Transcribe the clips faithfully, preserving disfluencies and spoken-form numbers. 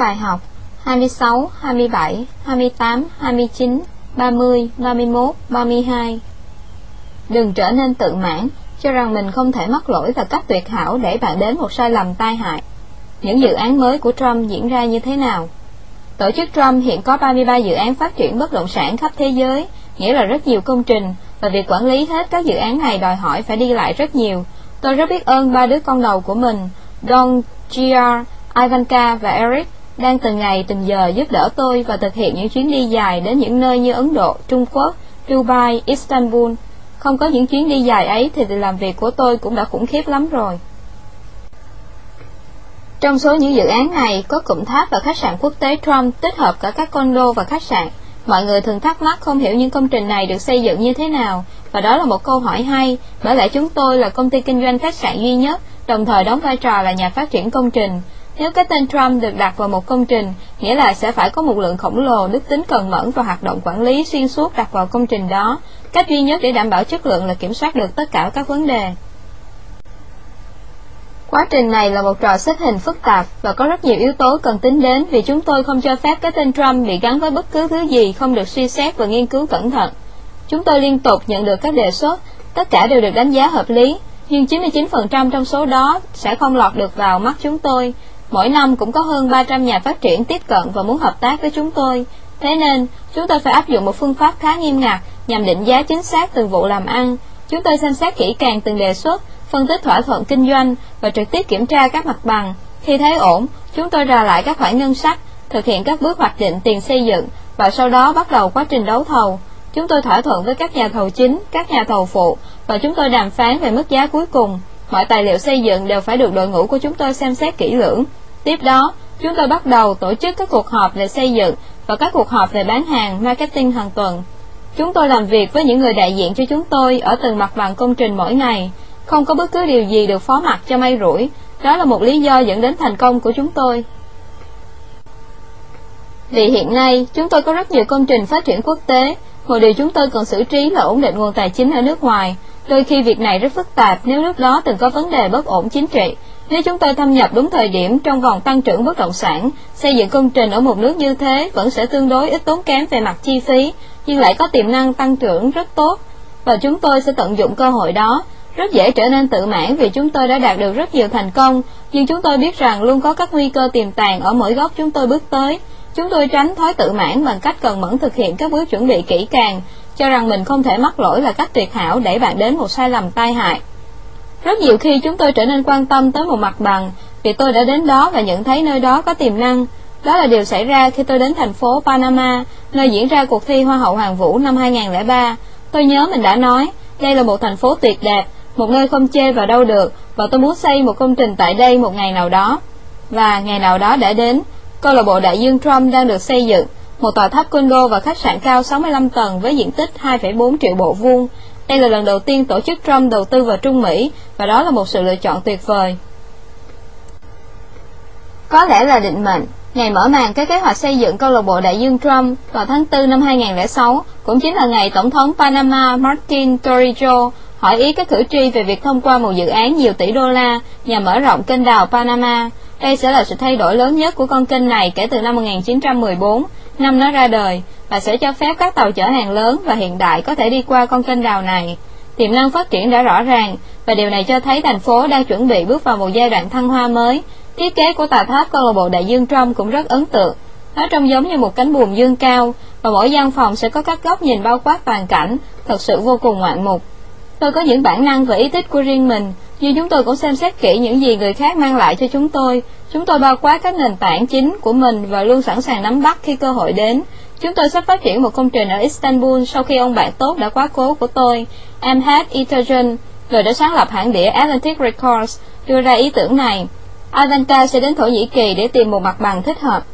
bài học hai mươi sáu, hai mươi bảy, hai mươi tám, hai mươi chín, ba mươi, ba mươi mốt, ba mươi hai. Đừng trở nên tự mãn, cho rằng mình không thể mắc lỗi và cách tuyệt hảo để bạn đến một sai lầm tai hại. Những dự án mới của Trump diễn ra như thế nào? Tổ chức Trump hiện có ba mươi ba dự án phát triển bất động sản khắp thế giới, nghĩa là rất nhiều công trình, và việc quản lý hết các dự án này đòi hỏi phải đi lại rất nhiều. Tôi rất biết ơn ba đứa con đầu của mình, Don, giê rờ, Ivanka và Eric, đang từng ngày từng giờ giúp đỡ tôi và thực hiện những chuyến đi dài đến những nơi như Ấn Độ, Trung Quốc, Dubai, Istanbul. Không có những chuyến đi dài ấy thì việc làm việc của tôi cũng đã khủng khiếp lắm rồi. Trong số những dự án này có cụm tháp và khách sạn quốc tế Trump tích hợp cả các condo và khách sạn. Mọi người thường thắc mắc không hiểu những công trình này được xây dựng như thế nào, và đó là một câu hỏi hay, bởi lẽ chúng tôi là công ty kinh doanh khách sạn duy nhất, đồng thời đóng vai trò là nhà phát triển công trình. Nếu cái tên Trump được đặt vào một công trình, nghĩa là sẽ phải có một lượng khổng lồ đức tính cần mẫn và hoạt động quản lý xuyên suốt đặt vào công trình đó. Cách duy nhất để đảm bảo chất lượng là kiểm soát được tất cả các vấn đề. Quá trình này là một trò xếp hình phức tạp và có rất nhiều yếu tố cần tính đến, vì chúng tôi không cho phép cái tên Trump bị gắn với bất cứ thứ gì không được suy xét và nghiên cứu cẩn thận. Chúng tôi liên tục nhận được các đề xuất, tất cả đều được đánh giá hợp lý, nhưng chín mươi chín phần trăm trong số đó sẽ không lọt được vào mắt chúng tôi. Mỗi năm cũng có hơn ba trăm nhà phát triển tiếp cận và muốn hợp tác với chúng tôi. Thế nên, chúng tôi phải áp dụng một phương pháp khá nghiêm ngặt nhằm định giá chính xác từng vụ làm ăn. Chúng tôi xem xét kỹ càng từng đề xuất, phân tích thỏa thuận kinh doanh và trực tiếp kiểm tra các mặt bằng. Khi thấy ổn, chúng tôi rà lại các khoản ngân sách, thực hiện các bước hoạch định tiền xây dựng và sau đó bắt đầu quá trình đấu thầu. Chúng tôi thỏa thuận với các nhà thầu chính, các nhà thầu phụ và chúng tôi đàm phán về mức giá cuối cùng. Mọi tài liệu xây dựng đều phải được đội ngũ của chúng tôi xem xét kỹ lưỡng. Tiếp đó, chúng tôi bắt đầu tổ chức các cuộc họp về xây dựng và các cuộc họp về bán hàng, marketing hàng tuần. Chúng tôi làm việc với những người đại diện cho chúng tôi ở từng mặt bằng công trình mỗi ngày. Không có bất cứ điều gì được phó mặc cho may rủi. Đó là một lý do dẫn đến thành công của chúng tôi. Vì hiện nay, chúng tôi có rất nhiều công trình phát triển quốc tế. Một điều chúng tôi cần xử trí là ổn định nguồn tài chính ở nước ngoài. Đôi khi việc này rất phức tạp nếu nước đó từng có vấn đề bất ổn chính trị. Nếu chúng tôi thâm nhập đúng thời điểm trong vòng tăng trưởng bất động sản, xây dựng công trình ở một nước như thế vẫn sẽ tương đối ít tốn kém về mặt chi phí, nhưng lại có tiềm năng tăng trưởng rất tốt, và chúng tôi sẽ tận dụng cơ hội đó. Rất dễ trở nên tự mãn vì chúng tôi đã đạt được rất nhiều thành công, nhưng chúng tôi biết rằng luôn có các nguy cơ tiềm tàng ở mỗi góc chúng tôi bước tới. Chúng tôi tránh thói tự mãn bằng cách cần mẫn thực hiện các bước chuẩn bị kỹ càng, cho rằng mình không thể mắc lỗi là cách tuyệt hảo để bạn đến một sai lầm tai hại. Rất nhiều khi chúng tôi trở nên quan tâm tới một mặt bằng vì tôi đã đến đó và nhận thấy nơi đó có tiềm năng. Đó là điều xảy ra khi tôi đến thành phố Panama, nơi diễn ra cuộc thi Hoa hậu Hoàn vũ năm hai nghìn không trăm lẻ ba. Tôi nhớ mình đã nói, đây là một thành phố tuyệt đẹp, một nơi không chê vào đâu được, và tôi muốn xây một công trình tại đây một ngày nào đó. Và ngày nào đó đã đến. Câu lạc bộ đại dương Trump đang được xây dựng, một tòa tháp condo và khách sạn cao sáu mươi lăm tầng với diện tích hai phẩy bốn triệu bộ vuông. Đây là lần đầu tiên tổ chức Trump đầu tư vào Trung Mỹ, và đó là một sự lựa chọn tuyệt vời. Có lẽ là định mệnh, ngày mở màn cái kế hoạch xây dựng câu lạc bộ đại dương Trump vào tháng tư năm hai nghìn không trăm lẻ sáu, cũng chính là ngày Tổng thống Panama Martin Torrijos hỏi ý các cử tri về việc thông qua một dự án nhiều tỷ đô la nhằm mở rộng kênh đào Panama. Đây sẽ là sự thay đổi lớn nhất của con kênh này kể từ năm một nghìn chín trăm mười bốn, năm nó ra đời, và sẽ cho phép các tàu chở hàng lớn và hiện đại có thể đi qua con kênh đào này. Tiềm năng phát triển đã rõ ràng, và điều này cho thấy thành phố đang chuẩn bị bước vào một giai đoạn thăng hoa mới. Thiết kế của tòa tháp câu lạc bộ đại dương Trump cũng rất ấn tượng. Nó trông giống như một cánh buồm dương cao, và mỗi gian phòng sẽ có các góc nhìn bao quát toàn cảnh, thật sự vô cùng ngoạn mục. Tôi có những bản năng và ý thích của riêng mình, nhưng chúng tôi cũng xem xét kỹ những gì người khác mang lại cho chúng tôi. Chúng tôi bao quát các nền tảng chính của mình và luôn sẵn sàng nắm bắt khi cơ hội đến. Chúng tôi sắp phát triển một công trình ở Istanbul sau khi ông bạn tốt đã quá cố của tôi, Amhat Itajan, người đã sáng lập hãng đĩa Atlantic Records, đưa ra ý tưởng này. Ivanka sẽ đến Thổ Nhĩ Kỳ để tìm một mặt bằng thích hợp.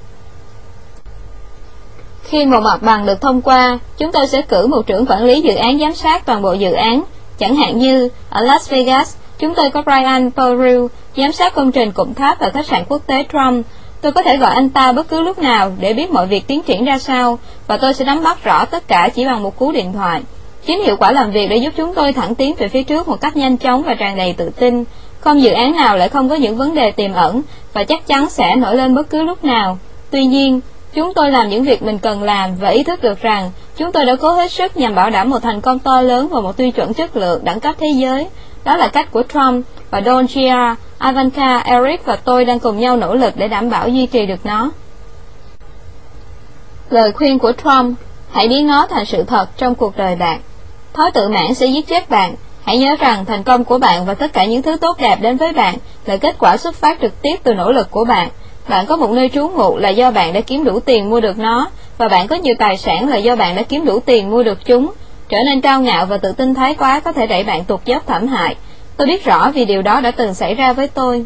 Khi một mặt bằng được thông qua, chúng tôi sẽ cử một trưởng quản lý dự án giám sát toàn bộ dự án. Chẳng hạn như, ở Las Vegas, chúng tôi có Brian Peru, giám sát công trình cụm tháp và khách sạn quốc tế Trump. Tôi có thể gọi anh ta bất cứ lúc nào để biết mọi việc tiến triển ra sao, và tôi sẽ nắm bắt rõ tất cả chỉ bằng một cú điện thoại. Chính hiệu quả làm việc để giúp chúng tôi thẳng tiến về phía trước một cách nhanh chóng và tràn đầy tự tin. Không dự án nào lại không có những vấn đề tiềm ẩn, và chắc chắn sẽ nổi lên bất cứ lúc nào. Tuy nhiên, chúng tôi làm những việc mình cần làm và ý thức được rằng chúng tôi đã cố hết sức nhằm bảo đảm một thành công to lớn và một tiêu chuẩn chất lượng đẳng cấp thế giới. Đó là cách của Trump và Don Gia, Ivanka, Eric và tôi đang cùng nhau nỗ lực để đảm bảo duy trì được nó. Lời khuyên của Trump: hãy biến nó thành sự thật trong cuộc đời bạn. Thói tự mãn sẽ giết chết bạn. Hãy nhớ rằng thành công của bạn và tất cả những thứ tốt đẹp đến với bạn là kết quả xuất phát trực tiếp từ nỗ lực của bạn. Bạn có một nơi trú ngụ là do bạn đã kiếm đủ tiền mua được nó, và bạn có nhiều tài sản là do bạn đã kiếm đủ tiền mua được chúng. Trở nên cao ngạo và tự tin thái quá có thể đẩy bạn tụt dốc thảm hại. Tôi biết rõ vì điều đó đã từng xảy ra với tôi.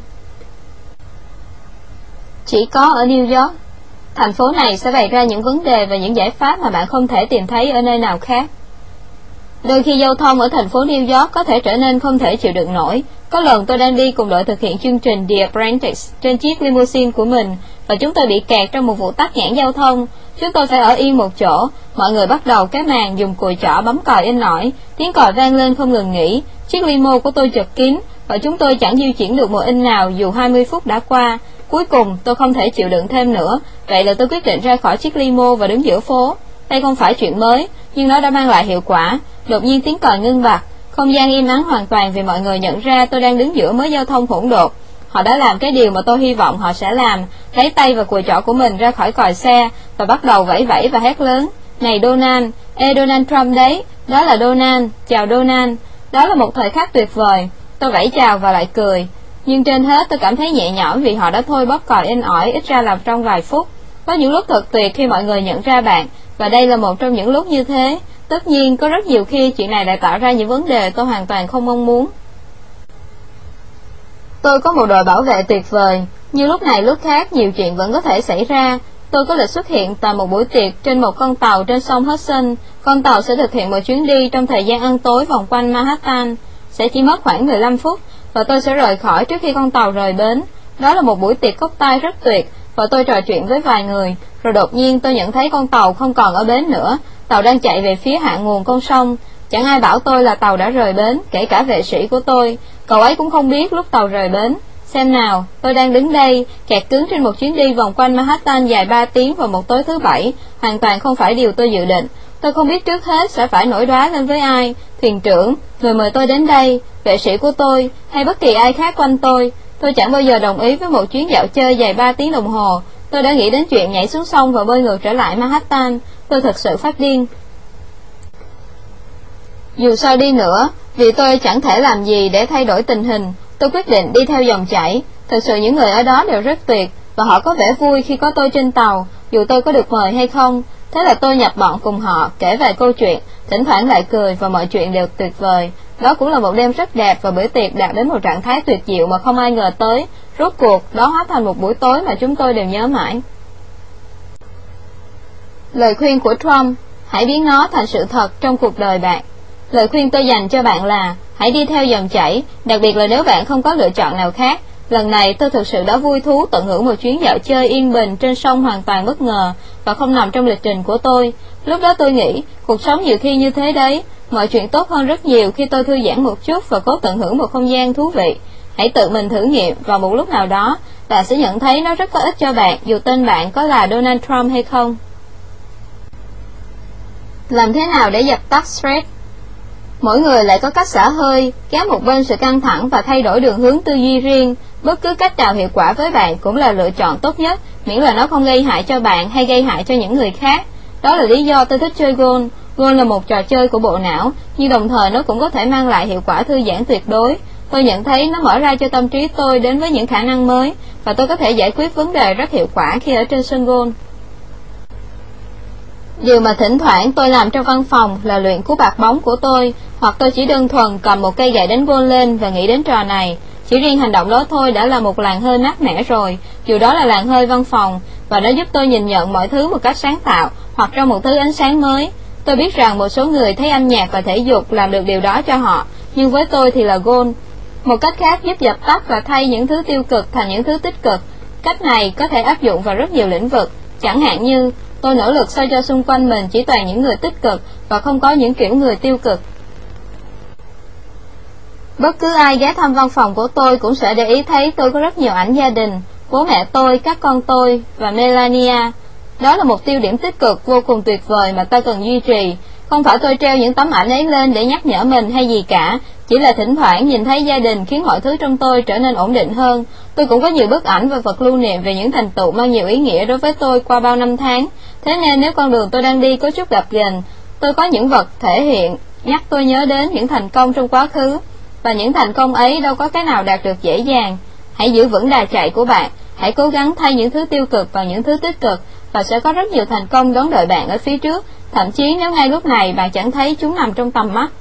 Chỉ có ở New York, thành phố này sẽ bày ra những vấn đề và những giải pháp mà bạn không thể tìm thấy ở nơi nào khác. Đôi khi giao thông ở thành phố New York có thể trở nên không thể chịu đựng nổi. Có lần tôi đang đi cùng đội thực hiện chương trình The Apprentice trên chiếc limousine của mình, và chúng tôi bị kẹt trong một vụ tắc nghẽn giao thông. Chúng tôi phải ở yên một chỗ. Mọi người bắt đầu cái màn dùng cùi chỏ bấm còi in ỏi. Tiếng còi vang lên không ngừng nghỉ. Chiếc limo của tôi chật kín và chúng tôi chẳng di chuyển được một inch nào dù hai mươi phút đã qua. Cuối cùng tôi không thể chịu đựng thêm nữa, vậy là tôi quyết định ra khỏi chiếc limo và đứng giữa phố. Đây không phải chuyện mới, nhưng nó đã mang lại hiệu quả. Đột nhiên tiếng còi ngưng bặt, không gian im ắng hoàn toàn vì mọi người nhận ra tôi đang đứng giữa mớ giao thông hỗn độn. Họ đã làm cái điều mà tôi hy vọng họ sẽ làm, lấy tay và cùi chỏ của mình ra khỏi còi xe và bắt đầu vẫy vẫy và hét lớn: "Này Donald, ê Donald Trump đấy, đó là Donald, chào Donald." Đó là một thời khắc tuyệt vời. Tôi vẫy chào và lại cười. Nhưng trên hết tôi cảm thấy nhẹ nhõm vì họ đã thôi bóp còi in ỏi ít ra làm trong vài phút. Có những lúc thật tuyệt khi mọi người nhận ra bạn, và đây là một trong những lúc như thế. Tất nhiên, có rất nhiều khi chuyện này lại tạo ra những vấn đề tôi hoàn toàn không mong muốn. Tôi có một đội bảo vệ tuyệt vời, nhưng lúc này lúc khác nhiều chuyện vẫn có thể xảy ra. Tôi có lịch xuất hiện tại một buổi tiệc trên một con tàu trên sông Hudson. Con tàu sẽ thực hiện một chuyến đi trong thời gian ăn tối vòng quanh Manhattan. Sẽ chỉ mất khoảng mười lăm phút, và tôi sẽ rời khỏi trước khi con tàu rời bến. Đó là một buổi tiệc cốc tay rất tuyệt, và tôi trò chuyện với vài người. Rồi đột nhiên tôi nhận thấy con tàu không còn ở bến nữa. Tàu đang chạy về phía hạ nguồn con sông. Chẳng ai bảo tôi là tàu đã rời bến, kể cả vệ sĩ của tôi. Cậu ấy cũng không biết lúc tàu rời bến. Xem nào, tôi đang đứng đây, kẹt cứng trên một chuyến đi vòng quanh Manhattan dài ba tiếng vào một tối thứ Bảy. Hoàn toàn không phải điều tôi dự định. Tôi không biết trước hết sẽ phải nổi đoá lên với ai: thuyền trưởng, người mời tôi đến đây, vệ sĩ của tôi, hay bất kỳ ai khác quanh tôi. Tôi chẳng bao giờ đồng ý với một chuyến dạo chơi dài ba tiếng đồng hồ. Tôi đã nghĩ đến chuyện nhảy xuống sông và bơi ngược trở lại Manhattan. Tôi thật sự phát điên. Dù sao đi nữa, vì tôi chẳng thể làm gì để thay đổi tình hình, tôi quyết định đi theo dòng chảy. Thật sự những người ở đó đều rất tuyệt, và họ có vẻ vui khi có tôi trên tàu, dù tôi có được mời hay không. Thế là tôi nhập bọn cùng họ, kể vài câu chuyện, thỉnh thoảng lại cười, và mọi chuyện đều tuyệt vời. Đó cũng là một đêm rất đẹp, và bữa tiệc đạt đến một trạng thái tuyệt diệu mà không ai ngờ tới. Rốt cuộc, đó hóa thành một buổi tối mà chúng tôi đều nhớ mãi. Lời khuyên của Trump: hãy biến nó thành sự thật trong cuộc đời bạn. Lời khuyên tôi dành cho bạn là hãy đi theo dòng chảy, đặc biệt là nếu bạn không có lựa chọn nào khác. Lần này tôi thực sự đã vui thú tận hưởng một chuyến dạo chơi yên bình trên sông hoàn toàn bất ngờ và không nằm trong lịch trình của tôi. Lúc đó tôi nghĩ, cuộc sống nhiều khi như thế đấy, mọi chuyện tốt hơn rất nhiều khi tôi thư giãn một chút và cố tận hưởng một không gian thú vị. Hãy tự mình thử nghiệm, vào một lúc nào đó, bạn sẽ nhận thấy nó rất có ích cho bạn, dù tên bạn có là Donald Trump hay không. Làm thế nào để dập tắt stress? Mỗi người lại có cách xả hơi, kéo một bên sự căng thẳng và thay đổi đường hướng tư duy riêng. Bất cứ cách nào hiệu quả với bạn cũng là lựa chọn tốt nhất, miễn là nó không gây hại cho bạn hay gây hại cho những người khác. Đó là lý do tôi thích chơi golf. Golf là một trò chơi của bộ não, nhưng đồng thời nó cũng có thể mang lại hiệu quả thư giãn tuyệt đối. Tôi nhận thấy nó mở ra cho tâm trí tôi đến với những khả năng mới, và tôi có thể giải quyết vấn đề rất hiệu quả khi ở trên sân golf. Điều mà thỉnh thoảng tôi làm trong văn phòng là luyện cú bạt bóng của tôi, hoặc tôi chỉ đơn thuần cầm một cây gậy đánh golf lên và nghĩ đến trò này. Chỉ riêng hành động đó thôi đã là một làn hơi mát mẻ rồi, dù đó là làn hơi văn phòng, và nó giúp tôi nhìn nhận mọi thứ một cách sáng tạo, hoặc trong một thứ ánh sáng mới. Tôi biết rằng một số người thấy âm nhạc và thể dục làm được điều đó cho họ, nhưng với tôi thì là golf. Một cách khác giúp dập tắt và thay những thứ tiêu cực thành những thứ tích cực. Cách này có thể áp dụng vào rất nhiều lĩnh vực, chẳng hạn như tôi nỗ lực sao cho xung quanh mình chỉ toàn những người tích cực và không có những kiểu người tiêu cực. Bất cứ ai ghé thăm văn phòng của tôi cũng sẽ để ý thấy tôi có rất nhiều ảnh gia đình. bố mẹ tôi, các con tôi và Melania. Đó là một tiêu điểm tích cực vô cùng tuyệt vời mà ta cần duy trì. Không phải tôi treo những tấm ảnh ấy lên để nhắc nhở mình hay gì cả, chỉ là thỉnh thoảng nhìn thấy gia đình khiến mọi thứ trong tôi trở nên ổn định hơn. Tôi cũng có nhiều bức ảnh và vật lưu niệm về những thành tựu mang nhiều ý nghĩa đối với tôi qua bao năm tháng. Thế nên nếu con đường tôi đang đi có chút gập ghềnh, tôi có những vật thể hiện nhắc tôi nhớ đến những thành công trong quá khứ. Và những thành công ấy đâu có cái nào đạt được dễ dàng. Hãy giữ vững đà chạy của bạn, hãy cố gắng thay những thứ tiêu cực bằng những thứ tích cực, và sẽ có rất nhiều thành công đón đợi bạn ở phía trước, thậm chí nếu ngay lúc này bạn chẳng thấy chúng nằm trong tầm mắt.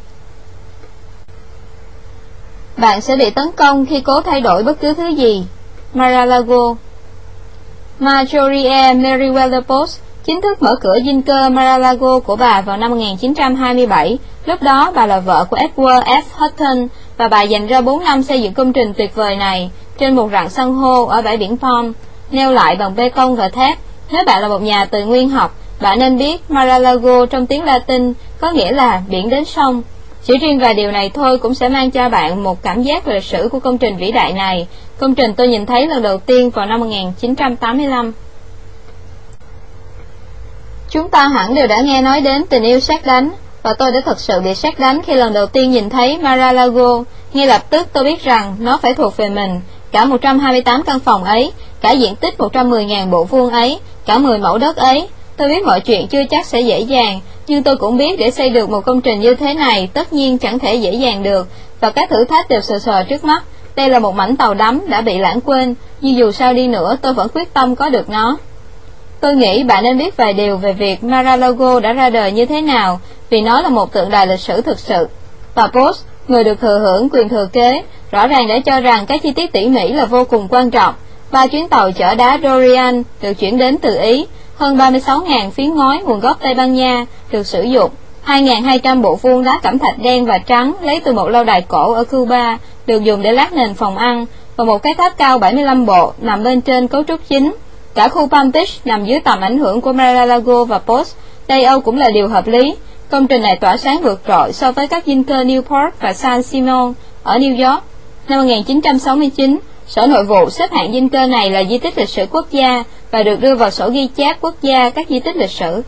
Bạn sẽ bị tấn công khi cố thay đổi bất cứ thứ gì. Mar-a-Lago. Marjorie Merriweather Post chính thức mở cửa dinh cơ Mar-a-Lago của bà vào năm một nghìn chín trăm hai mươi bảy. Lúc đó bà là vợ của Edward F. Hutton, và bà dành ra bốn năm xây dựng công trình tuyệt vời này trên một rặng san hô ở bãi biển Palm, neo lại bằng bê tông và thép. Nếu bạn là một nhà tự nguyên học, bạn nên biết Mar-a-Lago trong tiếng Latin có nghĩa là biển đến sông. Chỉ riêng vài điều này thôi cũng sẽ mang cho bạn một cảm giác về lịch sử của công trình vĩ đại này. Công trình tôi nhìn thấy lần đầu tiên vào năm một nghìn chín trăm tám mươi lăm. Chúng ta hẳn đều đã nghe nói đến tình yêu sét đánh, và tôi đã thật sự bị sét đánh khi lần đầu tiên nhìn thấy Mar-a-Lago. Ngay lập tức tôi biết rằng nó phải thuộc về mình. Cả một trăm hai mươi tám căn phòng ấy, cả diện tích một trăm mười nghìn bộ vuông ấy, cả mười mẫu đất ấy. Tôi biết mọi chuyện chưa chắc sẽ dễ dàng, nhưng tôi cũng biết để xây được một công trình như thế này tất nhiên chẳng thể dễ dàng được, và các thử thách đều sờ sờ trước mắt. Đây là một mảnh tàu đắm đã bị lãng quên, nhưng dù sao đi nữa tôi vẫn quyết tâm có được nó. Tôi nghĩ bạn nên biết vài điều về việc Mar-a-Lago đã ra đời như thế nào, vì nó là một tượng đài lịch sử thực sự. Và Post, người được thừa hưởng quyền thừa kế, rõ ràng đã cho rằng các chi tiết tỉ mỉ là vô cùng quan trọng. Ba chuyến tàu chở đá Dorian được chuyển đến từ Ý, hơn ba mươi sáu nghìn phiến ngói nguồn gốc Tây Ban Nha được sử dụng, hai nghìn hai trăm bộ vuông đá cẩm thạch đen và trắng lấy từ một lâu đài cổ ở Cuba được dùng để lát nền phòng ăn, và một cái tháp cao bảy mươi lăm bộ nằm bên trên cấu trúc chính. Cả khu Palm Beach nằm dưới tầm ảnh hưởng của Mar-a-Lago và Post. Tây Âu cũng là điều hợp lý. Công trình này tỏa sáng vượt trội so với các dinh cơ Newport và San Simon ở New York. Năm một nghìn chín trăm sáu mươi chín, Sở Nội vụ xếp hạng dinh cơ này là di tích lịch sử quốc gia và được đưa vào sổ ghi chép quốc gia các di tích lịch sử.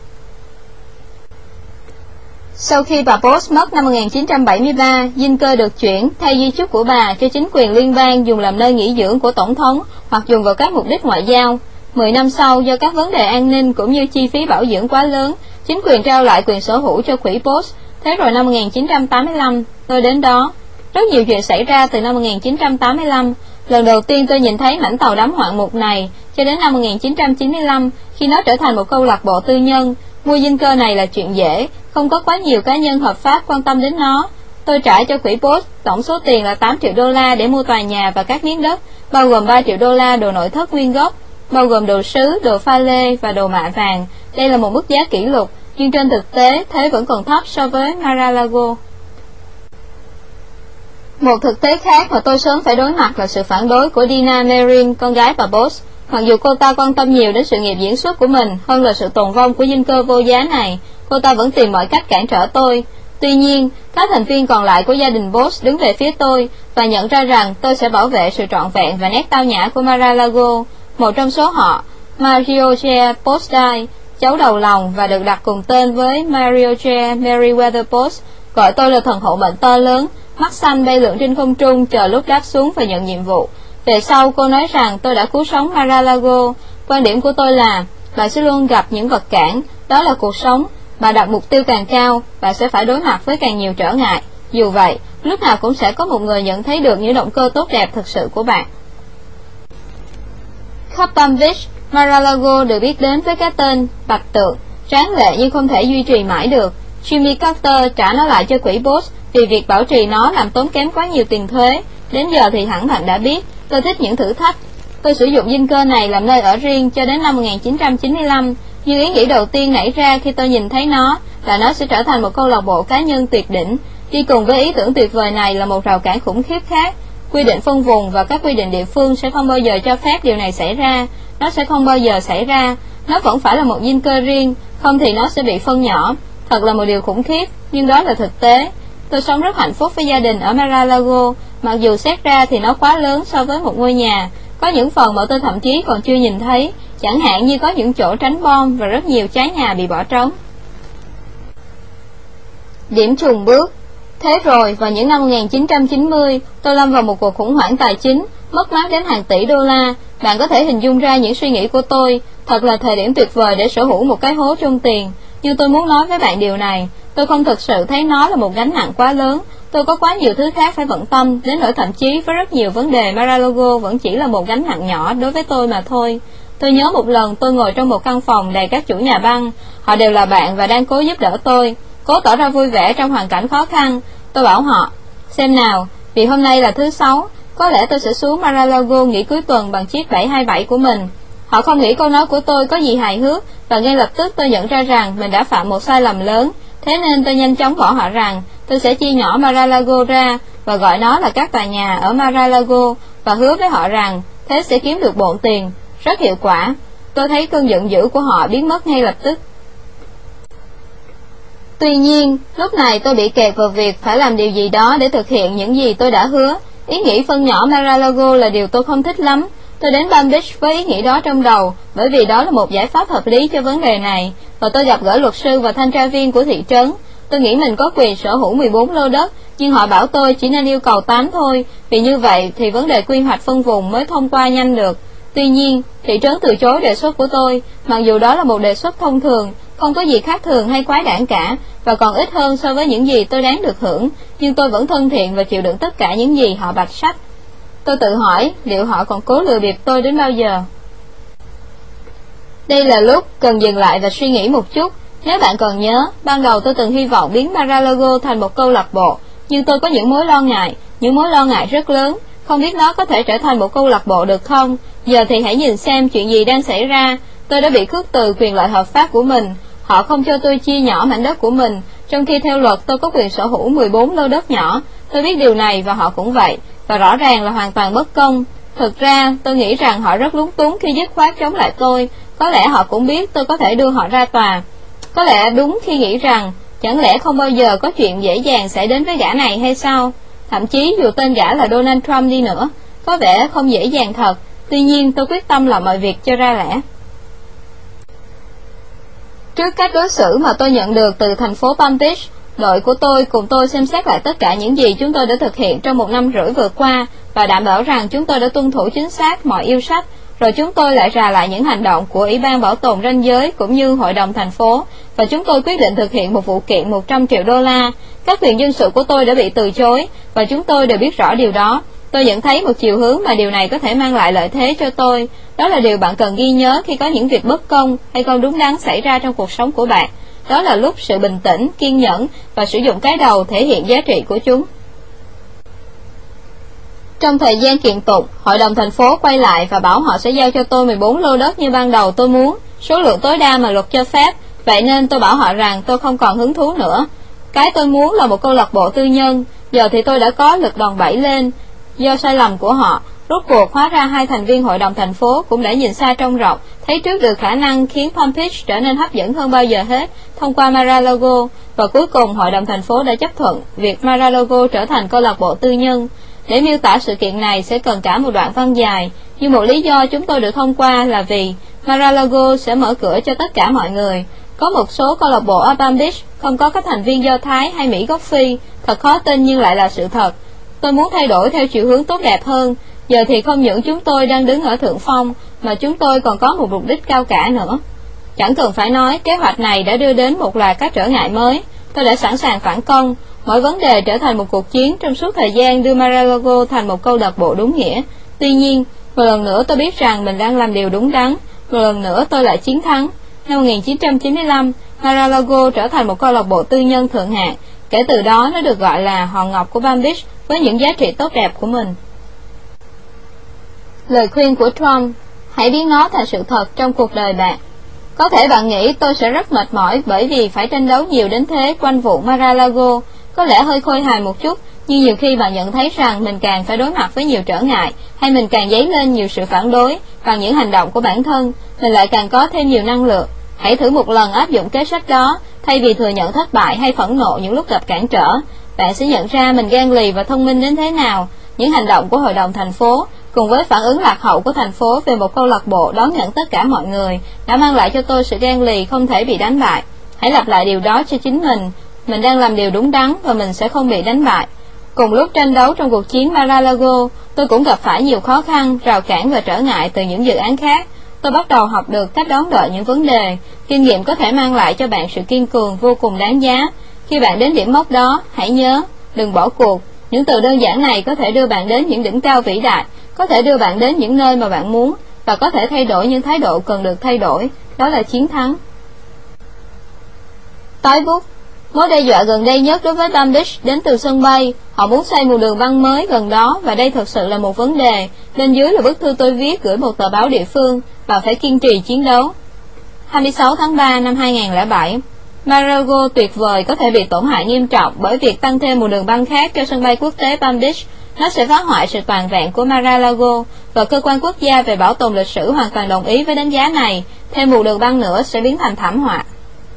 Sau khi bà Post mất năm một nghìn chín trăm bảy mươi ba, dinh cơ được chuyển theo di chúc của bà cho chính quyền liên bang dùng làm nơi nghỉ dưỡng của tổng thống hoặc dùng vào các mục đích ngoại giao. Mười năm sau, do các vấn đề an ninh cũng như chi phí bảo dưỡng quá lớn, chính quyền trao lại quyền sở hữu cho quỹ Post. Thế rồi năm một nghìn chín trăm tám mươi lăm, tôi đến đó. Rất nhiều chuyện xảy ra từ năm một nghìn chín trăm tám mươi lăm. Lần đầu tiên tôi nhìn thấy mảnh tàu đắm hoạn mục này cho đến năm một nghìn chín trăm chín mươi lăm, khi nó trở thành một câu lạc bộ tư nhân. Mua dinh cơ này là chuyện dễ, không có quá nhiều cá nhân hợp pháp quan tâm đến nó. Tôi trả cho quỹ Post tổng số tiền là tám triệu đô la để mua tòa nhà và các miếng đất, bao gồm ba triệu đô la đồ nội thất nguyên gốc, bao gồm đồ sứ, đồ pha lê và đồ mạ vàng. Đây là một mức giá kỷ lục, nhưng trên thực tế thế vẫn còn thấp so với Mar-a-Lago. Một thực tế khác mà tôi sớm phải đối mặt là sự phản đối của Dina Merin, con gái bà Post. Mặc dù cô ta quan tâm nhiều đến sự nghiệp diễn xuất của mình hơn là sự tồn vong của dinh cơ vô giá này, cô ta vẫn tìm mọi cách cản trở tôi. Tuy nhiên, các thành viên còn lại của gia đình Post đứng về phía tôi và nhận ra rằng tôi sẽ bảo vệ sự trọn vẹn và nét tao nhã của Mar-a-Lago. Một trong số họ, Marjorie Postdie, cháu đầu lòng và được đặt cùng tên với Marjorie Merriweather Post, gọi tôi là thần hộ mệnh to lớn, mắt xanh bay lượn trên không trung chờ lúc đáp xuống và nhận nhiệm vụ. Về sau cô nói rằng tôi đã cứu sống Mar-a-Lago. Quan điểm của tôi là bạn sẽ luôn gặp những vật cản, đó là cuộc sống. Bạn đặt mục tiêu càng cao, bạn sẽ phải đối mặt với càng nhiều trở ngại. Dù vậy, lúc nào cũng sẽ có một người nhận thấy được những động cơ tốt đẹp thực sự của bạn. Khắp Palm Beach, Mar-a-Lago được biết đến với cái tên Bạch Tượng, tráng lệ nhưng không thể duy trì mãi được. Jimmy Carter trả nó lại cho quỹ Post vì việc bảo trì nó làm tốn kém quá nhiều tiền thuế. Đến giờ thì hẳn bạn đã biết, tôi thích những thử thách. Tôi sử dụng dinh cơ này làm nơi ở riêng cho đến năm một nghìn chín trăm chín mươi lăm, nhưng ý nghĩ đầu tiên nảy ra khi tôi nhìn thấy nó là nó sẽ trở thành một câu lạc bộ cá nhân tuyệt đỉnh. Đi cùng với ý tưởng tuyệt vời này là một rào cản khủng khiếp khác. Quy định phân vùng và các quy định địa phương sẽ không bao giờ cho phép điều này xảy ra. Nó sẽ không bao giờ xảy ra. Nó vẫn phải là một dinh cơ riêng, không thì nó sẽ bị phân nhỏ. Thật là một điều khủng khiếp, nhưng đó là thực tế. Tôi sống rất hạnh phúc với gia đình ở Mar-a-Lago, mặc dù xét ra thì nó quá lớn so với một ngôi nhà. Có những phần mà tôi thậm chí còn chưa nhìn thấy, chẳng hạn như có những chỗ tránh bom và rất nhiều trái nhà bị bỏ trống. Điểm trùng bước. Thế rồi, vào những năm một nghìn chín trăm chín mươi, tôi lâm vào một cuộc khủng hoảng tài chính, mất mát đến hàng tỷ đô la. Bạn có thể hình dung ra những suy nghĩ của tôi. Thật là thời điểm tuyệt vời để sở hữu một cái hố chôn tiền. Nhưng tôi muốn nói với bạn điều này, tôi không thực sự thấy nó là một gánh nặng quá lớn. Tôi có quá nhiều thứ khác phải bận tâm, đến nỗi thậm chí với rất nhiều vấn đề Mar-a-Lago vẫn chỉ là một gánh nặng nhỏ đối với tôi mà thôi. Tôi nhớ một lần tôi ngồi trong một căn phòng đầy các chủ nhà băng. Họ đều là bạn và đang cố giúp đỡ tôi, cố tỏ ra vui vẻ trong hoàn cảnh khó khăn. Tôi bảo họ, xem nào, vì hôm nay là thứ sáu, có lẽ tôi sẽ xuống Mar-a-Lago nghỉ cuối tuần bằng chiếc bảy hai bảy của mình. Họ không nghĩ câu nói của tôi có gì hài hước, và ngay lập tức tôi nhận ra rằng mình đã phạm một sai lầm lớn. Thế nên tôi nhanh chóng bỏ họ rằng tôi sẽ chia nhỏ Mar-a-Lago ra và gọi nó là các tòa nhà ở Mar-a-Lago, và hứa với họ rằng thế sẽ kiếm được bộn tiền. Rất hiệu quả. Tôi thấy cơn giận dữ của họ biến mất ngay lập tức. Tuy nhiên, lúc này tôi bị kẹt vào việc phải làm điều gì đó để thực hiện những gì tôi đã hứa. Ý nghĩ phân nhỏ Mar-a-Lago là điều tôi không thích lắm. Tôi đến Palm Beach với ý nghĩ đó trong đầu, bởi vì đó là một giải pháp hợp lý cho vấn đề này, và tôi gặp gỡ luật sư và thanh tra viên của thị trấn. Tôi nghĩ mình có quyền sở hữu mười bốn lô đất, nhưng họ bảo tôi chỉ nên yêu cầu tám thôi, vì như vậy thì vấn đề quy hoạch phân vùng mới thông qua nhanh được. Tuy nhiên, thị trấn từ chối đề xuất của tôi, mặc dù đó là một đề xuất thông thường, không có gì khác thường hay quái đản cả, và còn ít hơn so với những gì tôi đáng được hưởng, nhưng tôi vẫn thân thiện và chịu đựng tất cả những gì họ bạch sách. Tôi tự hỏi liệu họ còn cố lừa bịp tôi đến bao giờ. Đây là lúc cần dừng lại và suy nghĩ một chút. Nếu bạn còn nhớ, ban đầu tôi từng hy vọng biến Mar-a-Lago thành một câu lạc bộ, nhưng tôi có những mối lo ngại, những mối lo ngại rất lớn, không biết nó có thể trở thành một câu lạc bộ được không. Giờ thì hãy nhìn xem chuyện gì đang xảy ra. Tôi đã bị khước từ quyền lợi hợp pháp của mình. Họ không cho tôi chia nhỏ mảnh đất của mình, trong khi theo luật tôi có quyền sở hữu mười bốn lô đất nhỏ. Tôi biết điều này và họ cũng vậy, và rõ ràng là hoàn toàn bất công. Thực ra, tôi nghĩ rằng họ rất lúng túng khi dứt khoát chống lại tôi. Có lẽ họ cũng biết tôi có thể đưa họ ra tòa. Có lẽ đúng khi nghĩ rằng, chẳng lẽ không bao giờ có chuyện dễ dàng xảy đến với gã này hay sao? Thậm chí dù tên gã là Donald Trump đi nữa, có vẻ không dễ dàng thật. Tuy nhiên, tôi quyết tâm làm mọi việc cho ra lẽ. Trước cách đối xử mà tôi nhận được từ thành phố Palm Beach, đội của tôi cùng tôi xem xét lại tất cả những gì chúng tôi đã thực hiện trong một năm rưỡi vừa qua và đảm bảo rằng chúng tôi đã tuân thủ chính xác mọi yêu sách. Rồi chúng tôi lại rà lại những hành động của Ủy ban Bảo tồn Ranh giới cũng như Hội đồng thành phố, và chúng tôi quyết định thực hiện một vụ kiện một trăm triệu đô la. Các quyền dân sự của tôi đã bị từ chối, và chúng tôi đều biết rõ điều đó. Tôi nhận thấy một chiều hướng mà điều này có thể mang lại lợi thế cho tôi. Đó là điều bạn cần ghi nhớ khi có những việc bất công hay không đúng đắn xảy ra trong cuộc sống của bạn. Đó là lúc sự bình tĩnh, kiên nhẫn và sử dụng cái đầu thể hiện giá trị của chúng. Trong thời gian kiện tụng, Hội đồng thành phố quay lại và bảo họ sẽ giao cho tôi mười bốn lô đất như ban đầu tôi muốn, số lượng tối đa mà luật cho phép. Vậy nên tôi bảo họ rằng tôi không còn hứng thú nữa. Cái tôi muốn là một câu lạc bộ tư nhân. Giờ thì tôi đã có lực đòn bẩy lên. Do sai lầm của họ, rốt cuộc hóa ra hai thành viên hội đồng thành phố cũng đã nhìn xa trông rộng, thấy trước được khả năng khiến Palm Beach trở nên hấp dẫn hơn bao giờ hết thông qua Mar-a-Lago, và cuối cùng hội đồng thành phố đã chấp thuận việc Mar-a-Lago trở thành câu lạc bộ tư nhân. Để miêu tả sự kiện này sẽ cần cả một đoạn văn dài, nhưng một lý do chúng tôi được thông qua là vì Mar-a-Lago sẽ mở cửa cho tất cả mọi người. Có một số câu lạc bộ ở Palm Beach không có các thành viên Do Thái hay Mỹ gốc Phi, thật khó tin nhưng lại là sự thật. Tôi muốn thay đổi theo chiều hướng tốt đẹp hơn. Giờ thì không những chúng tôi đang đứng ở thượng phong, mà chúng tôi còn có một mục đích cao cả nữa. Chẳng cần phải nói, kế hoạch này đã đưa đến một loạt các trở ngại mới. Tôi đã sẵn sàng phản công. Mỗi vấn đề trở thành một cuộc chiến trong suốt thời gian đưa Mar-a-Lago thành một câu lạc bộ đúng nghĩa. Tuy nhiên, một lần nữa tôi biết rằng mình đang làm điều đúng đắn. Một lần nữa tôi lại chiến thắng. Năm một nghìn chín trăm chín mươi lăm, Mar-a-Lago trở thành một câu lạc bộ tư nhân thượng hạng. Kể từ đó nó được gọi là hòn ngọc của Palm Beach với những giá trị tốt đẹp của mình. Lời khuyên của Trump: hãy biến nó thành sự thật trong cuộc đời bạn. Có thể bạn nghĩ tôi sẽ rất mệt mỏi bởi vì phải tranh đấu nhiều đến thế quanh vụ Mar-a-Lago. Có lẽ hơi khôi hài một chút, nhưng nhiều khi bạn nhận thấy rằng mình càng phải đối mặt với nhiều trở ngại, hay mình càng dấy lên nhiều sự phản đối bằng những hành động của bản thân, mình lại càng có thêm nhiều năng lượng. Hãy thử một lần áp dụng kế sách đó, thay vì thừa nhận thất bại hay phẫn nộ những lúc gặp cản trở. Bạn sẽ nhận ra mình gan lì và thông minh đến thế nào. Những hành động của hội đồng thành phố cùng với phản ứng lạc hậu của thành phố về một câu lạc bộ đón nhận tất cả mọi người, đã mang lại cho tôi sự ghen lì không thể bị đánh bại. Hãy lặp lại điều đó cho chính mình. Mình đang làm điều đúng đắn và mình sẽ không bị đánh bại. Cùng lúc tranh đấu trong cuộc chiến Mar-a-Lago, tôi cũng gặp phải nhiều khó khăn, rào cản và trở ngại từ những dự án khác. Tôi bắt đầu học được cách đón đợi những vấn đề. Kinh nghiệm có thể mang lại cho bạn sự kiên cường vô cùng đáng giá. Khi bạn đến điểm mốc đó, hãy nhớ, đừng bỏ cuộc. Những từ đơn giản này có thể đưa bạn đến những đỉnh cao vĩ đại, có thể đưa bạn đến những nơi mà bạn muốn, và có thể thay đổi những thái độ cần được thay đổi. Đó là chiến thắng. Tái bút. Mối đe dọa gần đây nhất đối với Palm Beach đến từ sân bay. Họ muốn xây một đường băng mới gần đó, và đây thực sự là một vấn đề. Bên dưới là bức thư tôi viết gửi một tờ báo địa phương. Bạn phải kiên trì chiến đấu. hai mươi sáu tháng ba năm hai nghìn không trăm lẻ bảy. Mar-a-Lago tuyệt vời có thể bị tổn hại nghiêm trọng bởi việc tăng thêm một đường băng khác cho sân bay quốc tế Palm Beach. Nó sẽ phá hoại sự toàn vẹn của Mar-a-Lago, và cơ quan quốc gia về bảo tồn lịch sử hoàn toàn đồng ý với đánh giá này. Thêm một đường băng nữa sẽ biến thành thảm họa.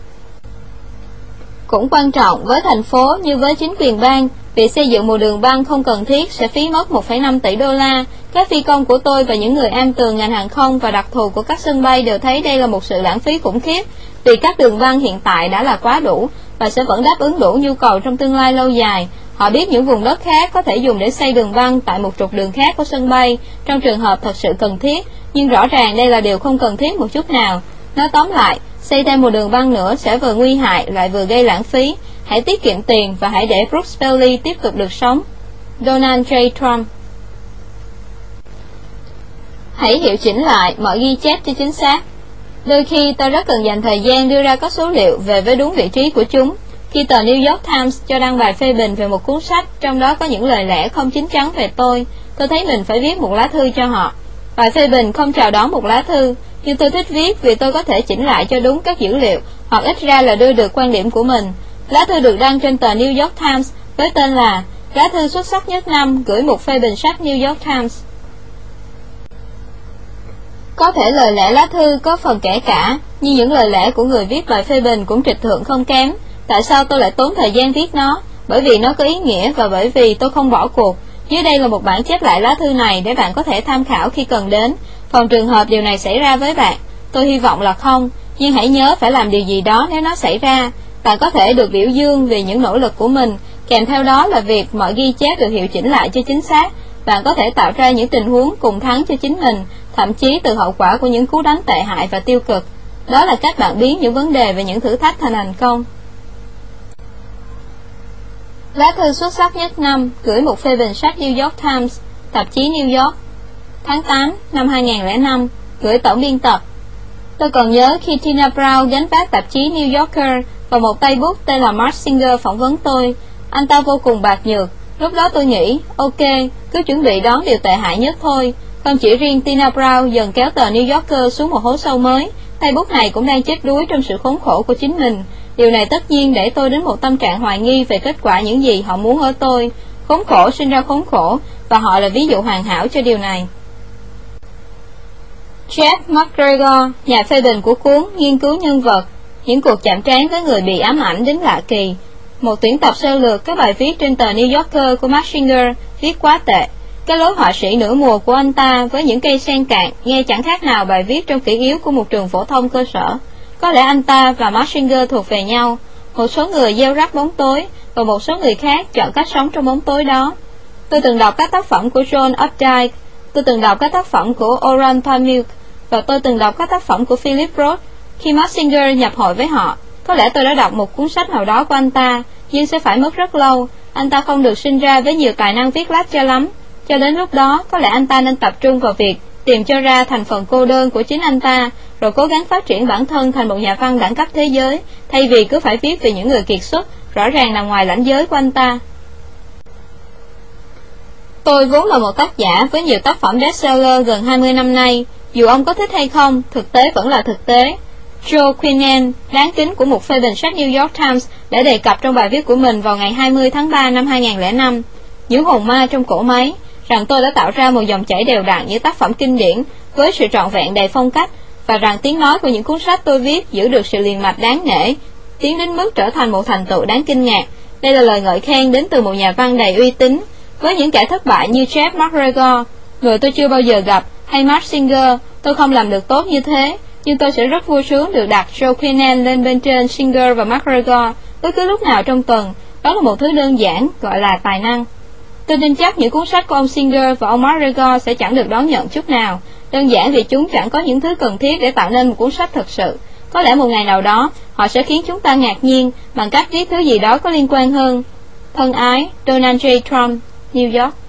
Cũng quan trọng với thành phố như với chính quyền bang, việc xây dựng một đường băng không cần thiết sẽ phí mất một phẩy năm tỷ đô la. Các phi công của tôi và những người am tường ngành hàng không và đặc thù của các sân bay đều thấy đây là một sự lãng phí khủng khiếp, vì các đường băng hiện tại đã là quá đủ và sẽ vẫn đáp ứng đủ nhu cầu trong tương lai lâu dài. Họ biết những vùng đất khác có thể dùng để xây đường băng tại một trục đường khác của sân bay trong trường hợp thật sự cần thiết, nhưng rõ ràng đây là điều không cần thiết một chút nào. Nói tóm lại, xây thêm một đường băng nữa sẽ vừa nguy hại lại vừa gây lãng phí. Hãy tiết kiệm tiền và hãy để Brooks Bailey tiếp tục được sống. Donald J. Trump. Hãy hiệu chỉnh lại mọi ghi chép cho chính xác. Đôi khi tôi rất cần dành thời gian đưa ra các số liệu về với đúng vị trí của chúng. Khi tờ New York Times cho đăng bài phê bình về một cuốn sách, trong đó có những lời lẽ không chính chắn về tôi, tôi thấy mình phải viết một lá thư cho họ. Bài phê bình không chào đón một lá thư, nhưng tôi thích viết vì tôi có thể chỉnh lại cho đúng các dữ liệu, hoặc ít ra là đưa được quan điểm của mình. Lá thư được đăng trên tờ New York Times với tên là Lá thư xuất sắc nhất năm gửi một phê bình sách New York Times. Có thể lời lẽ lá thư có phần kể cả, nhưng những lời lẽ của người viết bài phê bình cũng trịch thượng không kém. Tại sao tôi lại tốn thời gian viết nó? Bởi vì nó có ý nghĩa và bởi vì tôi không bỏ cuộc. Dưới đây là một bản chép lại lá thư này để bạn có thể tham khảo khi cần đến. Phòng trường hợp điều này xảy ra với bạn, tôi hy vọng là không, nhưng hãy nhớ phải làm điều gì đó nếu nó xảy ra. Bạn có thể được biểu dương vì những nỗ lực của mình, kèm theo đó là việc mọi ghi chép được hiệu chỉnh lại cho chính xác. Bạn có thể tạo ra những tình huống cùng thắng cho chính mình, thậm chí từ hậu quả của những cú đánh tệ hại và tiêu cực. Đó là cách bạn biến những vấn đề và những thử thách thành thành công. Lá thư xuất sắc nhất năm gửi một phê bình sách New York Times, tạp chí New York. Tháng tám năm hai nghìn không trăm lẻ năm, gửi tổng biên tập. Tôi còn nhớ khi Tina Brown gánh vác tạp chí New Yorker và một tay bút tên là Mark Singer phỏng vấn tôi. Anh ta vô cùng bạc nhược. Lúc đó tôi nghĩ, ok, cứ chuẩn bị đón điều tệ hại nhất thôi. Không chỉ riêng Tina Brown dần kéo tờ New Yorker xuống một hố sâu mới, tay bút này cũng đang chết đuối trong sự khốn khổ của chính mình. Điều này tất nhiên đẩy tôi đến một tâm trạng hoài nghi về kết quả những gì họ muốn ở tôi. Khốn khổ sinh ra khốn khổ, và họ là ví dụ hoàn hảo cho điều này. Jeff McGregor, nhà phê bình của cuốn Nghiên cứu nhân vật, những cuộc chạm trán với người bị ám ảnh đến lạ kỳ. Một tuyển tập sơ lược các bài viết trên tờ New Yorker của Mark Singer viết quá tệ. Cái lối họa sĩ nửa mùa của anh ta với những cây sen cạn nghe chẳng khác nào bài viết trong kỷ yếu của một trường phổ thông cơ sở. Có lẽ anh ta và Mark Singer thuộc về nhau. Một số người gieo rắc bóng tối, và một số người khác chọn cách sống trong bóng tối đó. Tôi từng đọc các tác phẩm của John Updike, tôi từng đọc các tác phẩm của Oran Pamuk, và tôi từng đọc các tác phẩm của Philip Roth. Khi Mark Singer nhập hội với họ, có lẽ tôi đã đọc một cuốn sách nào đó của anh ta, nhưng sẽ phải mất rất lâu. Anh ta không được sinh ra với nhiều tài năng viết lách cho lắm. Cho đến lúc đó, có lẽ anh ta nên tập trung vào việc tìm cho ra thành phần cô đơn của chính anh ta, rồi cố gắng phát triển bản thân thành một nhà văn đẳng cấp thế giới, thay vì cứ phải viết về những người kiệt xuất rõ ràng nằm ngoài lãnh giới của anh ta. Tôi vốn là một tác giả với nhiều tác phẩm bestseller gần hai mươi năm nay. Dù ông có thích hay không, thực tế vẫn là thực tế. Joe Quinlan, đáng kính của một phê bình sách New York Times, đã đề cập trong bài viết của mình vào ngày hai mươi tháng ba năm hai nghìn không trăm lẻ năm, Những hồn ma trong cổ máy, rằng tôi đã tạo ra một dòng chảy đều đặn những tác phẩm kinh điển với sự trọn vẹn đầy phong cách, và rằng tiếng nói của những cuốn sách tôi viết giữ được sự liền mạch đáng nể, tiến đến mức trở thành một thành tựu đáng kinh ngạc. Đây là lời ngợi khen đến từ một nhà văn đầy uy tín. Với những kẻ thất bại như Jeff McGregor, người tôi chưa bao giờ gặp, hay Mark Singer. Tôi không làm được tốt như thế, nhưng tôi sẽ rất vui sướng được đặt Joe Quinlan lên bên trên Singer và McGregor bất cứ lúc nào trong tuần. Đó là một thứ đơn giản, gọi là tài năng. Tôi tin chắc những cuốn sách của ông Singer và ông McGregor sẽ chẳng được đón nhận chút nào, đơn giản vì chúng chẳng có những thứ cần thiết để tạo nên một cuốn sách thật sự. Có lẽ một ngày nào đó, họ sẽ khiến chúng ta ngạc nhiên bằng cách viết thứ gì đó có liên quan hơn. Thân ái, Donald J. Trump, New York.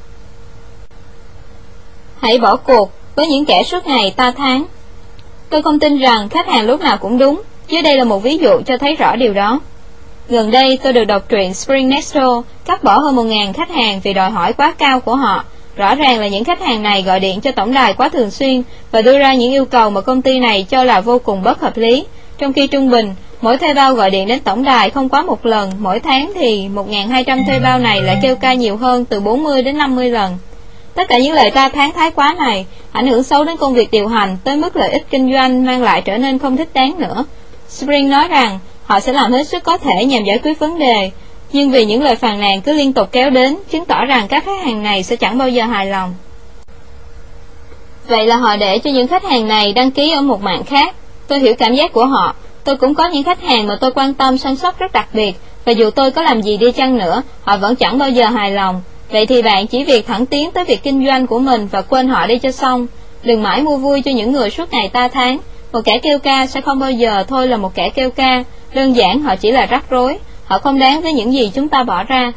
Hãy bỏ cuộc với những kẻ suốt ngày ta tháng. Tôi không tin rằng khách hàng lúc nào cũng đúng, dưới đây là một ví dụ cho thấy rõ điều đó. Gần đây tôi được đọc truyện Spring Nestle cắt bỏ hơn một nghìn khách hàng vì đòi hỏi quá cao của họ. Rõ ràng là những khách hàng này gọi điện cho tổng đài quá thường xuyên và đưa ra những yêu cầu mà công ty này cho là vô cùng bất hợp lý, trong khi trung bình mỗi thuê bao gọi điện đến tổng đài không quá một lần mỗi tháng thì một nghìn hai trăm thuê bao này lại kêu ca nhiều hơn từ bốn mươi đến năm mươi lần. Tất cả những lời ta tháng thái quá này ảnh hưởng xấu đến công việc điều hành tới mức lợi ích kinh doanh mang lại trở nên không thích đáng nữa. Spring nói rằng họ sẽ làm hết sức có thể nhằm giải quyết vấn đề, nhưng vì những lời phàn nàn cứ liên tục kéo đến, chứng tỏ rằng các khách hàng này sẽ chẳng bao giờ hài lòng. Vậy là họ để cho những khách hàng này đăng ký ở một mạng khác. Tôi hiểu cảm giác của họ. Tôi cũng có những khách hàng mà tôi quan tâm săn sóc rất đặc biệt, và dù tôi có làm gì đi chăng nữa, họ vẫn chẳng bao giờ hài lòng. Vậy thì bạn chỉ việc thẳng tiến tới việc kinh doanh của mình và quên họ đi cho xong. Đừng mãi mua vui cho những người suốt ngày ta tháng. Một kẻ kêu ca sẽ không bao giờ thôi là một kẻ kêu ca. Đơn giản họ chỉ là rắc rối. Họ không đáng với những gì chúng ta bỏ ra.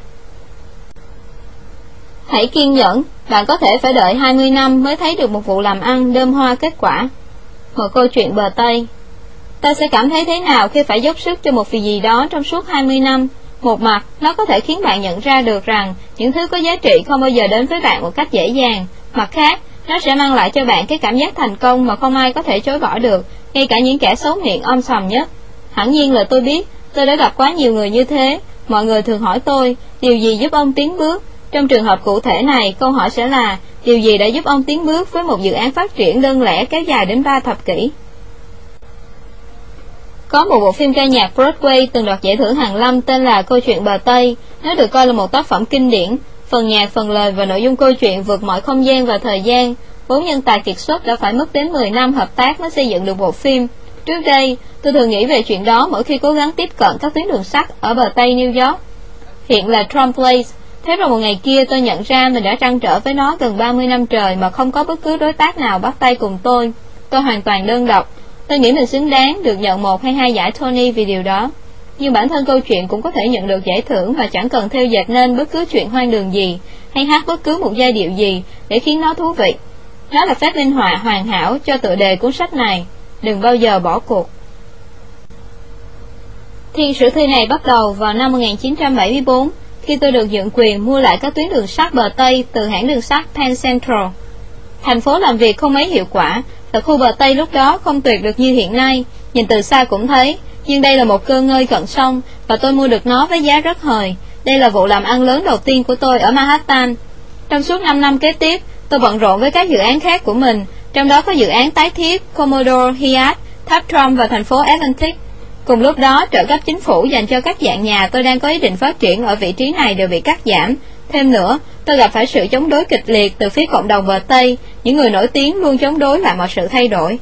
Hãy kiên nhẫn. Bạn có thể phải đợi hai mươi năm mới thấy được một vụ làm ăn đơm hoa kết quả. Một câu chuyện bờ Tây. Ta sẽ cảm thấy thế nào khi phải dốc sức cho một việc gì đó trong suốt hai mươi năm? Một mặt, nó có thể khiến bạn nhận ra được rằng những thứ có giá trị không bao giờ đến với bạn một cách dễ dàng. Mặt khác, nó sẽ mang lại cho bạn cái cảm giác thành công mà không ai có thể chối bỏ được, ngay cả những kẻ xấu miệng om sòm nhất. Hẳn nhiên là tôi biết, tôi đã gặp quá nhiều người như thế. Mọi người thường hỏi tôi, điều gì giúp ông tiến bước? Trong trường hợp cụ thể này, câu hỏi sẽ là, điều gì đã giúp ông tiến bước với một dự án phát triển đơn lẻ kéo dài đến ba thập kỷ? Có một bộ phim ca nhạc Broadway từng đoạt giải thưởng hàn lâm tên là Câu chuyện bờ Tây. Nó được coi là một tác phẩm kinh điển. Phần nhạc, phần lời và nội dung câu chuyện vượt mọi không gian và thời gian. Vốn nhân tài kiệt xuất đã phải mất đến mười năm hợp tác mới xây dựng được bộ phim. Trước đây, tôi thường nghĩ về chuyện đó mỗi khi cố gắng tiếp cận các tuyến đường sắt ở bờ Tây New York. Hiện là Trump Place. Thế rồi một ngày kia tôi nhận ra mình đã trăn trở với nó gần ba mươi năm trời mà không có bất cứ đối tác nào bắt tay cùng tôi. Tôi hoàn toàn đơn độc. Tôi nghĩ mình xứng đáng được nhận một hay hai giải Tony vì điều đó. Nhưng bản thân câu chuyện cũng có thể nhận được giải thưởng mà chẳng cần theo dệt nên bất cứ chuyện hoang đường gì, hay hát bất cứ một giai điệu gì để khiến nó thú vị. Nó là phép minh họa hoàn hảo cho tựa đề cuốn sách này. Đừng bao giờ bỏ cuộc. Thiên sử thi này bắt đầu vào năm một nghìn chín trăm bảy mươi tư, khi tôi được nhượng quyền mua lại các tuyến đường sắt bờ Tây từ hãng đường sắt Penn Central. Thành phố làm việc không mấy hiệu quả, và khu bờ Tây lúc đó không tuyệt được như hiện nay, nhìn từ xa cũng thấy, nhưng đây là một cơ ngơi cận sông, và tôi mua được nó với giá rất hời. Đây là vụ làm ăn lớn đầu tiên của tôi ở Manhattan. Trong suốt năm năm kế tiếp, tôi bận rộn với các dự án khác của mình, trong đó có dự án tái thiết Commodore Hyatt, tháp Trump và thành phố Atlantic. Cùng lúc đó, trợ cấp chính phủ dành cho các dạng nhà tôi đang có ý định phát triển ở vị trí này đều bị cắt giảm. Thêm nữa, tôi gặp phải sự chống đối kịch liệt từ phía cộng đồng bờ Tây, những người nổi tiếng luôn chống đối lại mọi sự thay đổi.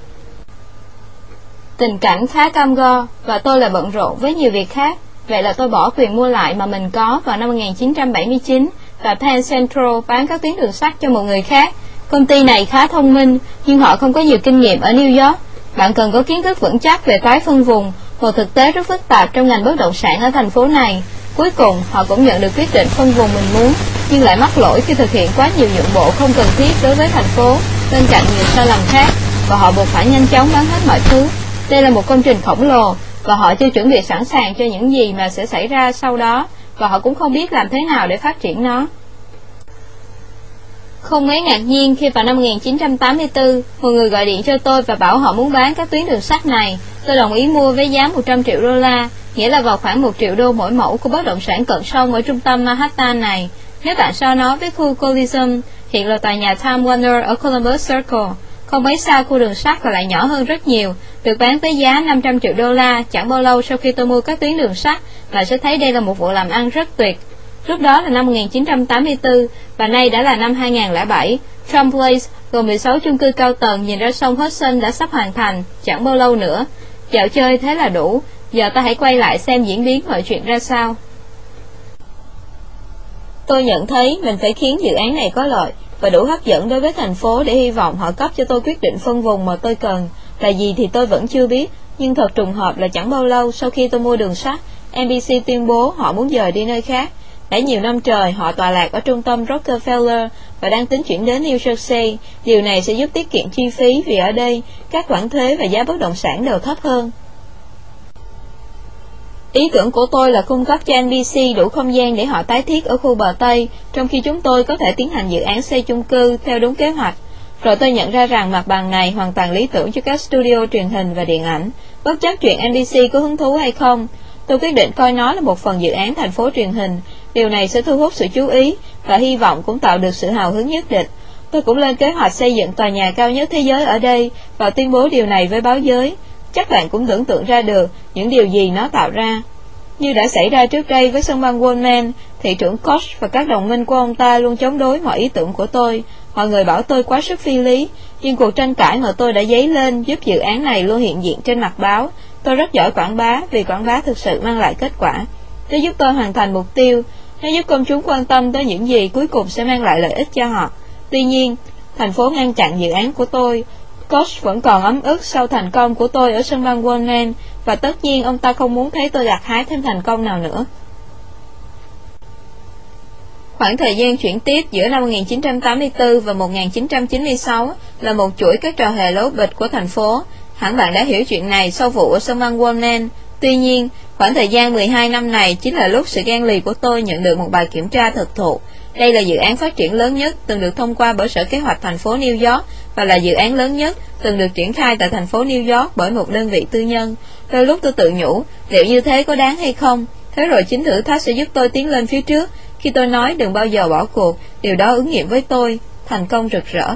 Tình cảnh khá cam go, và tôi là bận rộn với nhiều việc khác. Vậy là tôi bỏ quyền mua lại mà mình có vào năm một nghìn chín trăm bảy mươi chín, và Penn Central bán các tuyến đường sắt cho một người khác. Công ty này khá thông minh, nhưng họ không có nhiều kinh nghiệm ở New York. Bạn cần có kiến thức vững chắc về tái phân vùng, một thực tế rất phức tạp trong ngành bất động sản ở thành phố này. Cuối cùng, họ cũng nhận được quyết định phân vùng mình muốn, nhưng lại mắc lỗi khi thực hiện quá nhiều nhượng bộ không cần thiết đối với thành phố, bên cạnh nhiều sai lầm khác, và họ buộc phải nhanh chóng bán hết mọi thứ. Đây là một công trình khổng lồ, và họ chưa chuẩn bị sẵn sàng cho những gì mà sẽ xảy ra sau đó, và họ cũng không biết làm thế nào để phát triển nó. Không mấy ngạc nhiên khi vào năm một nghìn chín trăm tám mươi tư, một người gọi điện cho tôi và bảo họ muốn bán các tuyến đường sắt này. Tôi đồng ý mua với giá một trăm triệu đô la, nghĩa là vào khoảng một triệu đô mỗi mẫu của bất động sản cận sông ở trung tâm Manhattan này. Nếu bạn so nó với khu Coliseum, hiện là tòa nhà Time Warner ở Columbus Circle, không mấy xa khu đường sắt và lại nhỏ hơn rất nhiều, được bán với giá năm trăm triệu đô la. Chẳng bao lâu sau khi tôi mua các tuyến đường sắt, bạn sẽ thấy đây là một vụ làm ăn rất tuyệt. Lúc đó là năm một nghìn chín trăm tám mươi tư, và nay đã là năm hai nghìn lẻ bảy. Trump Place gồm mười sáu chung cư cao tầng nhìn ra sông Hudson đã sắp hoàn thành, chẳng bao lâu nữa. Dạo chơi thế là đủ, giờ ta hãy quay lại xem diễn biến mọi chuyện ra sao. Tôi nhận thấy mình phải khiến dự án này có lợi và đủ hấp dẫn đối với thành phố để hy vọng họ cấp cho tôi quyết định phân vùng mà tôi cần. Là gì thì tôi vẫn chưa biết, nhưng thật trùng hợp là chẳng bao lâu sau khi tôi mua đường sắt, en bê xê tuyên bố họ muốn dời đi nơi khác. Đã nhiều năm trời họ tọa lạc ở trung tâm Rockefeller và đang tính chuyển đến New Jersey. Điều này sẽ giúp tiết kiệm chi phí vì ở đây các khoản thuế và giá bất động sản đều thấp hơn. Ý tưởng của tôi là cung cấp cho en bê xê đủ không gian để họ tái thiết ở khu bờ Tây, trong khi chúng tôi có thể tiến hành dự án xây chung cư theo đúng kế hoạch. Rồi tôi nhận ra rằng mặt bằng này hoàn toàn lý tưởng cho các studio truyền hình và điện ảnh, bất chấp chuyện en bê xê có hứng thú hay không. Tôi quyết định coi nó là một phần dự án thành phố truyền hình. Điều này sẽ thu hút sự chú ý và hy vọng cũng tạo được sự hào hứng nhất định. Tôi cũng lên kế hoạch xây dựng tòa nhà cao nhất thế giới ở đây và tuyên bố điều này với báo giới. Chắc bạn cũng tưởng tượng ra được những điều gì nó tạo ra. Như đã xảy ra trước đây với sân băng Goldman, thị trưởng Koch và các đồng minh của ông ta luôn chống đối mọi ý tưởng của tôi. Mọi người bảo tôi quá sức phi lý, nhưng cuộc tranh cãi mà tôi đã dấy lên giúp dự án này luôn hiện diện trên mặt báo. Tôi rất giỏi quảng bá vì quảng bá thực sự mang lại kết quả. Nó giúp tôi hoàn thành mục tiêu, nó giúp công chúng quan tâm tới những gì cuối cùng sẽ mang lại lợi ích cho họ. Tuy nhiên, thành phố ngăn chặn dự án của tôi. Koch vẫn còn ấm ức sau thành công của tôi ở sân băng Goldman, và tất nhiên ông ta không muốn thấy tôi gặt hái thêm thành công nào nữa. Khoảng thời gian chuyển tiếp giữa năm một nghìn chín trăm tám mươi tư và một nghìn chín trăm chín mươi sáu là một chuỗi các trò hề lố bịch của thành phố. Hẳn bạn đã hiểu chuyện này sau vụ ở sân băng Goldman. Tuy nhiên, khoảng thời gian mười hai năm này chính là lúc sự ghen lì của tôi nhận được một bài kiểm tra thực thụ. Đây là dự án phát triển lớn nhất từng được thông qua bởi Sở Kế hoạch thành phố New York và là dự án lớn nhất từng được triển khai tại thành phố New York bởi một đơn vị tư nhân. Đôi lúc tôi tự nhủ, liệu như thế có đáng hay không? Thế rồi chính thử thách sẽ giúp tôi tiến lên phía trước. Khi tôi nói đừng bao giờ bỏ cuộc, điều đó ứng nghiệm với tôi, thành công rực rỡ.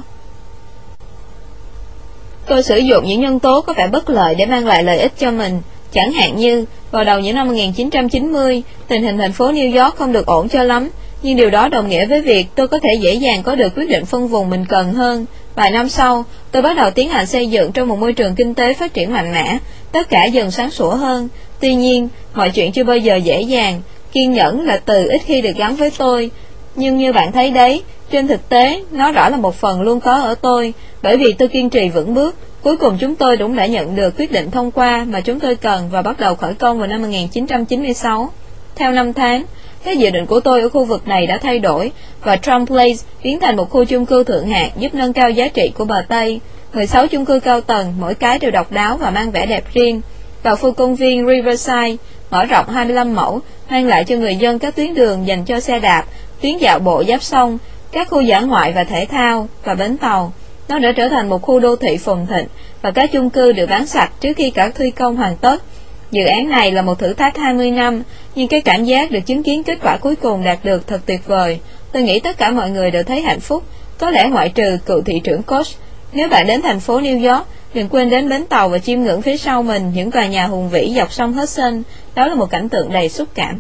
Tôi sử dụng những nhân tố có vẻ bất lợi để mang lại lợi ích cho mình. Chẳng hạn như, vào đầu những năm một nghìn chín trăm chín mươi, tình hình thành phố New York không được ổn cho lắm, nhưng điều đó đồng nghĩa với việc tôi có thể dễ dàng có được quyết định phân vùng mình cần hơn. Vài năm sau, tôi bắt đầu tiến hành xây dựng trong một môi trường kinh tế phát triển mạnh mẽ, tất cả dần sáng sủa hơn. Tuy nhiên, mọi chuyện chưa bao giờ dễ dàng. Kiên nhẫn là từ ít khi được gắn với tôi, nhưng như bạn thấy đấy, trên thực tế, nó rõ là một phần luôn có ở tôi, bởi vì tôi kiên trì vững bước. Cuối cùng chúng tôi cũng đã nhận được quyết định thông qua mà chúng tôi cần và bắt đầu khởi công vào năm một nghìn chín trăm chín mươi sáu. Theo năm tháng, các dự định của tôi ở khu vực này đã thay đổi và Trump Place biến thành một khu chung cư thượng hạng giúp nâng cao giá trị của bờ Tây. mười sáu chung cư cao tầng, mỗi cái đều độc đáo và mang vẻ đẹp riêng. Vào khu công viên Riverside, mở rộng hai mươi lăm mẫu, mang lại cho người dân các tuyến đường dành cho xe đạp, tuyến dạo bộ giáp sông, các khu dã ngoại và thể thao và bến tàu. Nó đã trở thành một khu đô thị phồn thịnh và các chung cư được bán sạch trước khi cả thi công hoàn tất. Dự án này là một thử thách hai mươi năm, nhưng cái cảm giác được chứng kiến kết quả cuối cùng đạt được thật tuyệt vời. Tôi nghĩ tất cả mọi người đều thấy hạnh phúc, có lẽ ngoại trừ cựu thị trưởng Koch. Nếu bạn đến thành phố New York, đừng quên đến bến tàu và chiêm ngưỡng phía sau mình những tòa nhà hùng vĩ dọc sông Hudson. Đó là một cảnh tượng đầy xúc cảm.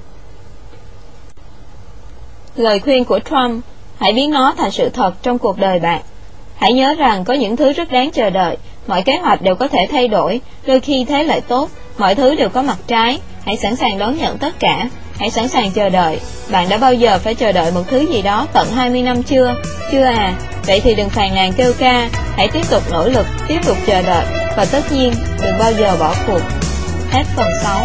Lời khuyên của Trump: hãy biến nó thành sự thật trong cuộc đời bạn. Hãy nhớ rằng có những thứ rất đáng chờ đợi. Mọi kế hoạch đều có thể thay đổi, đôi khi thế lại tốt. Mọi thứ đều có mặt trái. Hãy sẵn sàng đón nhận tất cả. Hãy sẵn sàng chờ đợi. Bạn đã bao giờ phải chờ đợi một thứ gì đó tận hai mươi năm chưa? Chưa à? Vậy thì đừng phàn nàn kêu ca. Hãy tiếp tục nỗ lực, tiếp tục chờ đợi. Và tất nhiên, đừng bao giờ bỏ cuộc. Hết phần sáu.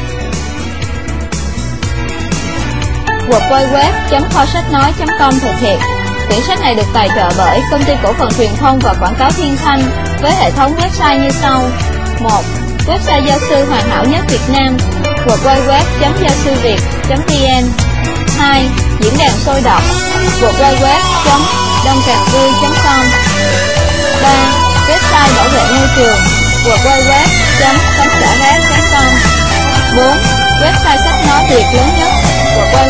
w w w chấm kho sách nói chấm com thực hiện. Quyển sách này được tài trợ bởi Công ty Cổ phần Truyền thông và Quảng cáo Thiên Thanh với hệ thống website như sau. một. Website gia sư hoàn hảo nhất Việt Nam w w w chấm gia sư việt chấm v n. hai. Diễn đàn sôi động w w w chấm đông tràng vui chấm com. ba. Website bảo vệ môi trường w w w chấm tấm xả rác chấm com. bốn. Website sách nói Việt lớn nhất w w